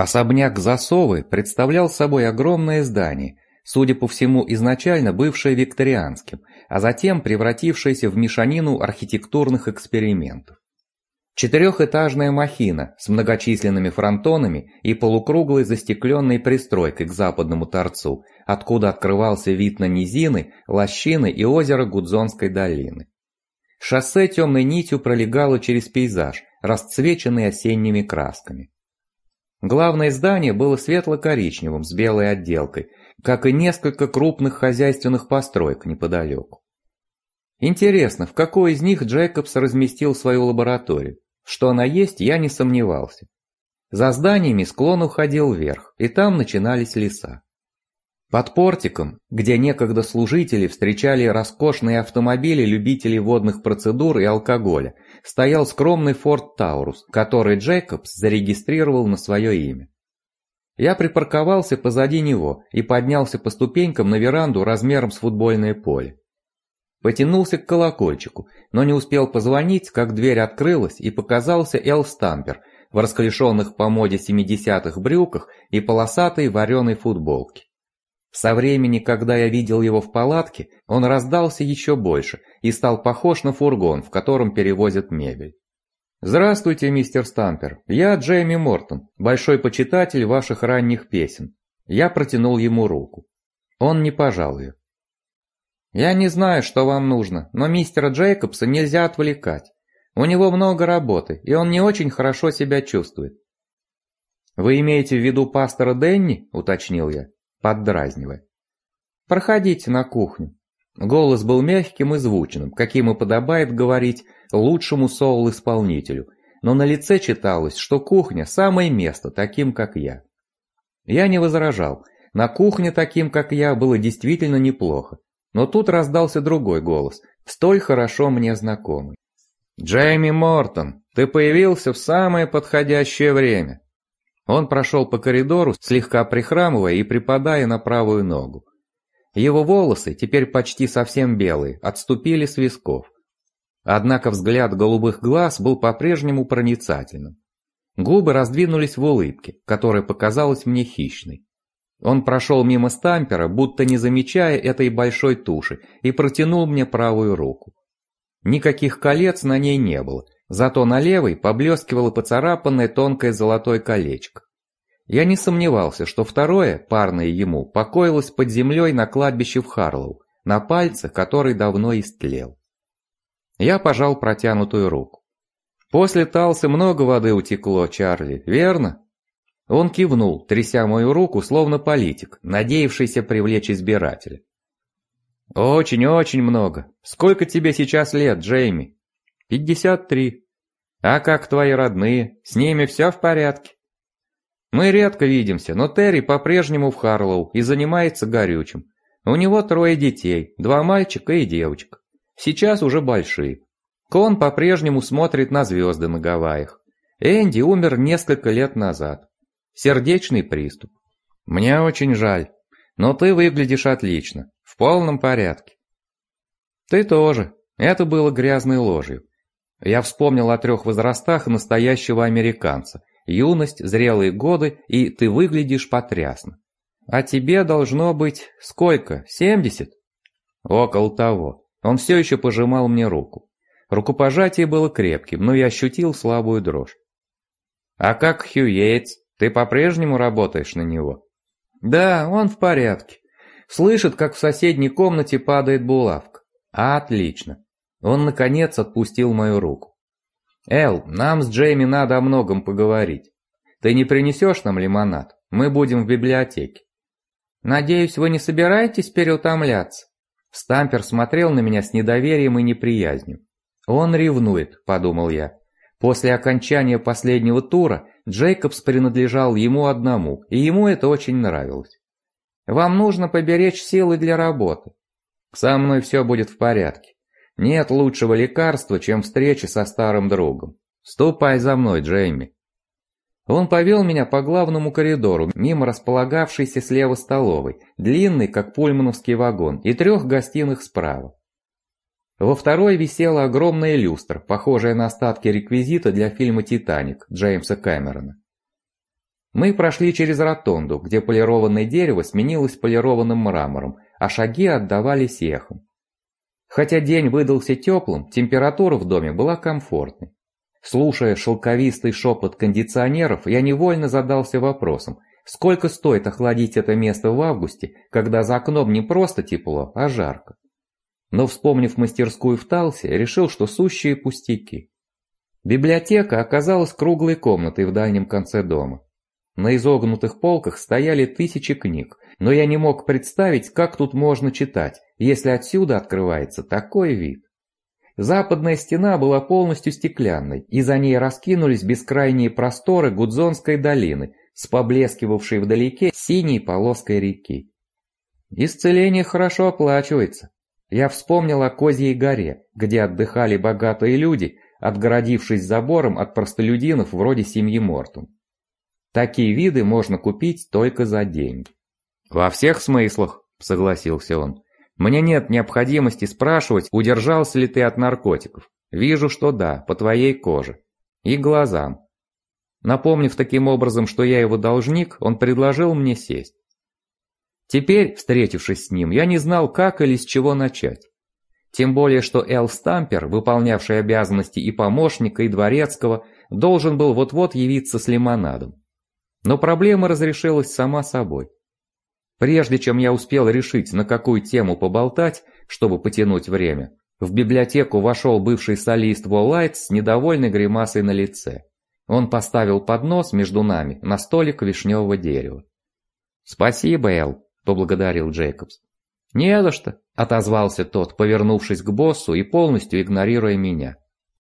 Особняк Засовы представлял собой огромное здание, судя по всему изначально бывшее викторианским, а затем превратившееся в мешанину архитектурных экспериментов. Четырехэтажная махина с многочисленными фронтонами и полукруглой застекленной пристройкой к западному торцу, откуда открывался вид на низины, лощины и озеро Гудзонской долины. Шоссе темной нитью пролегало через пейзаж, расцвеченный осенними красками. Главное здание было светло-коричневым с белой отделкой, как и несколько крупных хозяйственных построек неподалеку. Интересно, в какой из них Джейкобс разместил свою лабораторию? Что она есть, я не сомневался. За зданиями склон уходил вверх, и там начинались леса. Под портиком, где некогда служители встречали роскошные автомобили любителей водных процедур и алкоголя, стоял скромный Форд Таурус, который Джейкобс зарегистрировал на свое имя. Я припарковался позади него и поднялся по ступенькам на веранду размером с футбольное поле. Потянулся к колокольчику, но не успел позвонить, как дверь открылась и показался Эл Стампер в расклешенных по моде 70-х брюках и полосатой вареной футболке. Со времени, когда я видел его в палатке, он раздался еще больше и стал похож на фургон, в котором перевозят мебель. «Здравствуйте, мистер Стампер, я Джейми Мортон, большой почитатель ваших ранних песен». Я протянул ему руку. Он не пожал ее. «Я не знаю, что вам нужно, но мистера Джейкобса нельзя отвлекать. У него много работы, и он не очень хорошо себя чувствует». «Вы имеете в виду пастора Дэнни?» – уточнил я, поддразнивая. «Проходите на кухню». Голос был мягким и звучным, каким и подобает говорить лучшему соул-исполнителю, но на лице читалось, что кухня – самое место таким, как я. Я не возражал, на кухне таким, как я, было действительно неплохо, но тут раздался другой голос, столь хорошо мне знакомый. «Джейми Мортон, ты появился в самое подходящее время». Он прошел по коридору, слегка прихрамывая и припадая на правую ногу. Его волосы, теперь почти совсем белые, отступили с висков. Однако взгляд голубых глаз был по-прежнему проницательным. Губы раздвинулись в улыбке, которая показалась мне хищной. Он прошел мимо Стампера, будто не замечая этой большой туши, и протянул мне правую руку. Никаких колец на ней не было, зато на левой поблескивало поцарапанное тонкое золотое колечко. Я не сомневался, что второе, парное ему, покоилось под землей на кладбище в Харлоу, на пальце, который давно истлел. Я пожал протянутую руку. «После Талсы много воды утекло, Чарли, верно?» Он кивнул, тряся мою руку, словно политик, надеявшийся привлечь избирателя. «Очень-очень много. Сколько тебе сейчас лет, Джейми?» 53. «А как твои родные? С ними все в порядке?» «Мы редко видимся, но Терри по-прежнему в Харлоу и занимается горючим. У него 3 детей, 2 мальчика и девочка. Сейчас уже большие. Кон по-прежнему смотрит на звезды на Гавайях. Энди умер несколько лет назад. Сердечный приступ. Мне очень жаль, но ты выглядишь отлично, в полном порядке». «Ты тоже». Это было грязной ложью. Я вспомнил о 3 возрастах настоящего американца. Юность, зрелые годы, и ты выглядишь потрясно. А тебе должно быть сколько, 70? Около того. Он все еще пожимал мне руку. Рукопожатие было крепким, но я ощутил слабую дрожь. А как Хью Йейтс? Ты по-прежнему работаешь на него? Да, он в порядке. Слышит, как в соседней комнате падает булавка. Отлично. Он, наконец, отпустил мою руку. «Эл, нам с Джейми надо о многом поговорить. Ты не принесешь нам лимонад? Мы будем в библиотеке». «Надеюсь, вы не собираетесь переутомляться?» Стампер смотрел на меня с недоверием и неприязнью. «Он ревнует», — подумал я. После окончания последнего тура Джейкобс принадлежал ему одному, и ему это очень нравилось. «Вам нужно поберечь силы для работы». «Со мной все будет в порядке. Нет лучшего лекарства, чем встреча со старым другом. Ступай за мной, Джейми». Он повел меня по главному коридору, мимо располагавшейся слева столовой, длинной, как пульмановский вагон, и 3 гостиных справа. Во второй висела огромная люстра, похожая на остатки реквизита для фильма «Титаник» Джеймса Кэмерона. Мы прошли через ротонду, где полированное дерево сменилось полированным мрамором, а шаги отдавались эхом. Хотя день выдался теплым, температура в доме была комфортной. Слушая шелковистый шепот кондиционеров, я невольно задался вопросом, сколько стоит охладить это место в августе, когда за окном не просто тепло, а жарко. Но, вспомнив мастерскую в Талсе, решил, что сущие пустяки. Библиотека оказалась круглой комнатой в дальнем конце дома. На изогнутых полках стояли тысячи книг, но я не мог представить, как тут можно читать, если отсюда открывается такой вид. Западная стена была полностью стеклянной, и за ней раскинулись бескрайние просторы Гудзонской долины с поблескивавшей вдалеке синей полоской реки. Исцеление хорошо оплачивается. Я вспомнил о Козьей горе, где отдыхали богатые люди, отгородившись забором от простолюдинов вроде семьи Мортон. Такие виды можно купить только за деньги. «Во всех смыслах», — согласился он. «Мне нет необходимости спрашивать, удержался ли ты от наркотиков. Вижу, что да, по твоей коже. И глазам». Напомнив таким образом, что я его должник, он предложил мне сесть. Теперь, встретившись с ним, я не знал, как или с чего начать. Тем более, что Эл Стампер, выполнявший обязанности и помощника, и дворецкого, должен был вот-вот явиться с лимонадом. Но проблема разрешилась сама собой. Прежде чем я успел решить, на какую тему поболтать, чтобы потянуть время, в библиотеку вошел бывший солист Воллайт с недовольной гримасой на лице. Он поставил поднос между нами на столик вишневого дерева. «Спасибо, Эл», — поблагодарил Джейкобс. «Не за что», — отозвался тот, повернувшись к боссу и полностью игнорируя меня.